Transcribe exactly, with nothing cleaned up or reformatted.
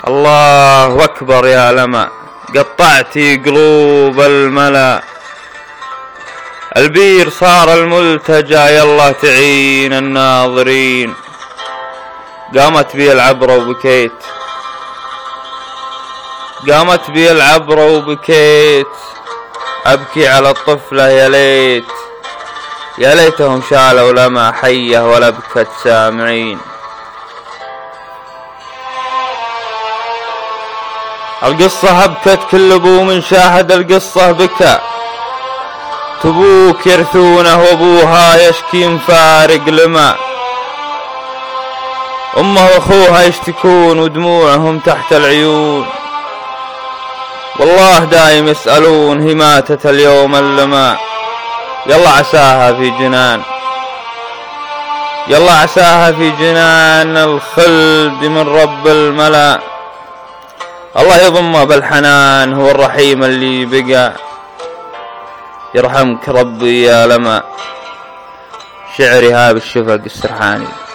الله أكبر يا لما قطعتي قلوب الملا، البير صار الملتجى يلا تعين الناظرين. قامت بي العبرة وبكيت، قامت بي العبرة وبكيت، أبكي على الطفلة يا ليت، يا ليتهم شالوا لما حية ولا بكت سامعين. القصة هبكت كل ابو من شاهد القصة بكى، تبوك يرثونه وابوها يشكي مفارق لما، امه واخوها يشتكون ودموعهم تحت العيون، والله دايم يسألون هي ماتت اليوم اللما. يلا عساها في جنان، يلا عساها في جنان الخلد من رب الملا. الله يضمه بالحنان هو الرحيم اللي بقى، يرحمك ربي يا لما. شعري هذا بالشفق السرحاني.